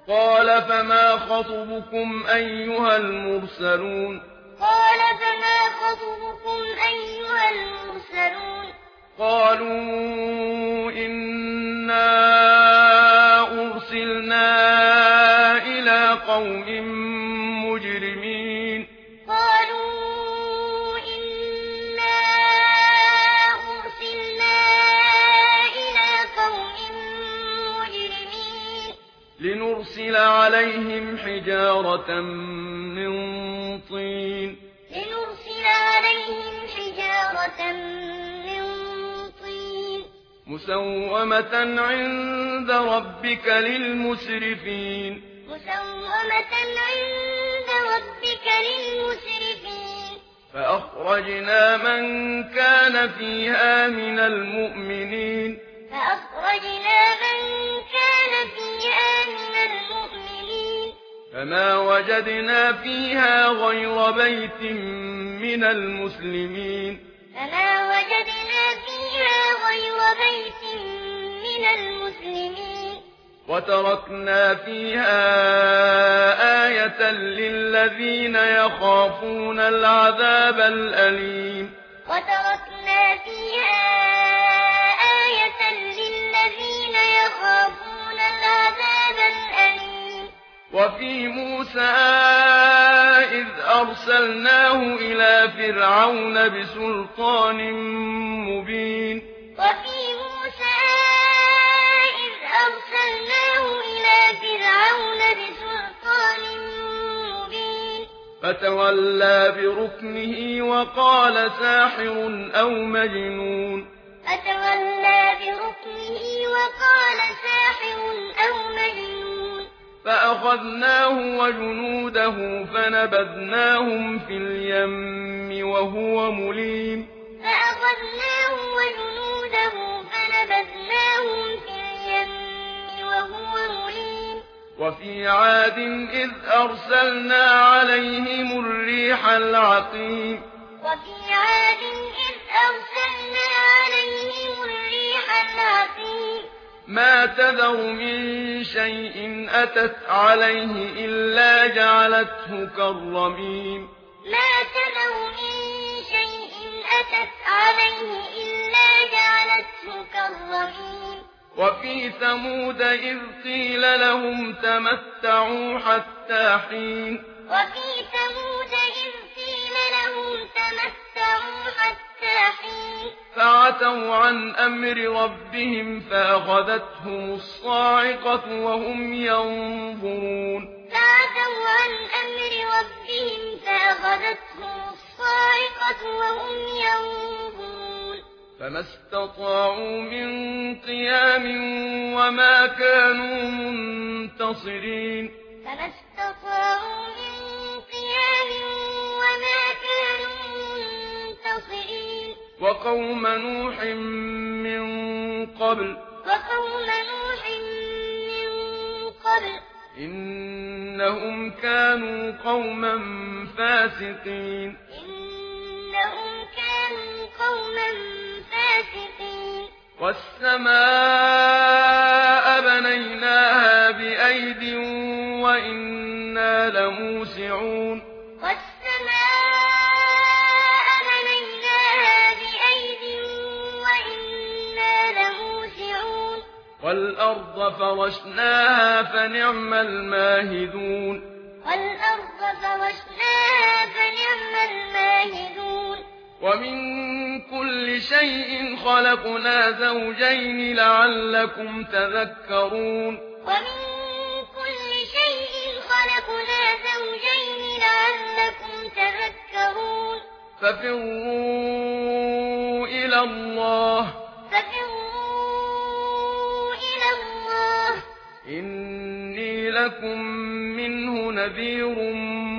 قال فما خطبكم أيها المرسلون قال فما خطبكم أيها المرسلون قالوا إنا أرسلنا إلى قوم مجرمين قالوا إنا أرسلنا إلى قوم مجرمين لنرسل عليهم حجارة من طين لنرسل عليهم حجارة من طين مسومة عند ربك للمسرفين مسومة عند ربك للمسرفين فأخرجنا من كان فيها من المؤمنين فأخرجنا من كان فيها من المؤمنين فما وجدنا فيها غير بيت من المسلمين فما وجدنا فيها غير بيت من المسلمين وتركنا فيها آية للذين يخافون العذاب الأليم وتركنا فيها آية للذين يخافون العذاب الأليم وفي موسى إذ أرسلناه إلى فرعون بسلطان مبين وفي موسى إذ أرسلناه إلى فرعون بسلطان مبين فتولى بركنه وقال ساحر أو مجنون فتولى بركنه وقال ساحر أو مجنون فأخذناه وجنوده فنبذناهم في اليم وهو مليم فأخذناه وجنوده فنبذناهم في اليم وهو مليم وفي عاد إذ أرسلنا عليهم الريح العقيم وفي عاد إذ أرسلنا عليهم الريح العقيم ما تذر من شيء أتت عليه إلا جعلته كالرميم ما تذر من شيء أتت عليه إلا جعلته كالرميم وفي ثمود إذ قيل لهم تمتعوا حتى حين وفي ثمود إذ قيل لهم تمتعوا حتى حين فعتوا عن أمر ربهم فأخذتهم الصاعقة وهم ينظرون فعتوا عن أمر ربهم فأخذتهم الصاعقة وهم ينظرون فما استطاعوا من قيام وما كانوا منتصرين فما استطاعوا من قيام وما كانوا منتصرين وقوم نوح من قبل وقوم نوح من قبل إنهم كانوا قوما فاسقين إنهم كانوا قوما فاسقين والسماء بنيناها بأيد وإنا لموسعون والسماء بنيناها بأيد وإنا لموسعون والأرض فرشناها فنعم الماهدون والأرض فرشناها فنعم الماهدون ومن كل شيء خلقنا زوجين لعلكم تذكرون ومن كل شيء خلقنا زوجين لعلكم تذكرون ففروا إلى الله ففروا إلى الله إني لكم منه نذير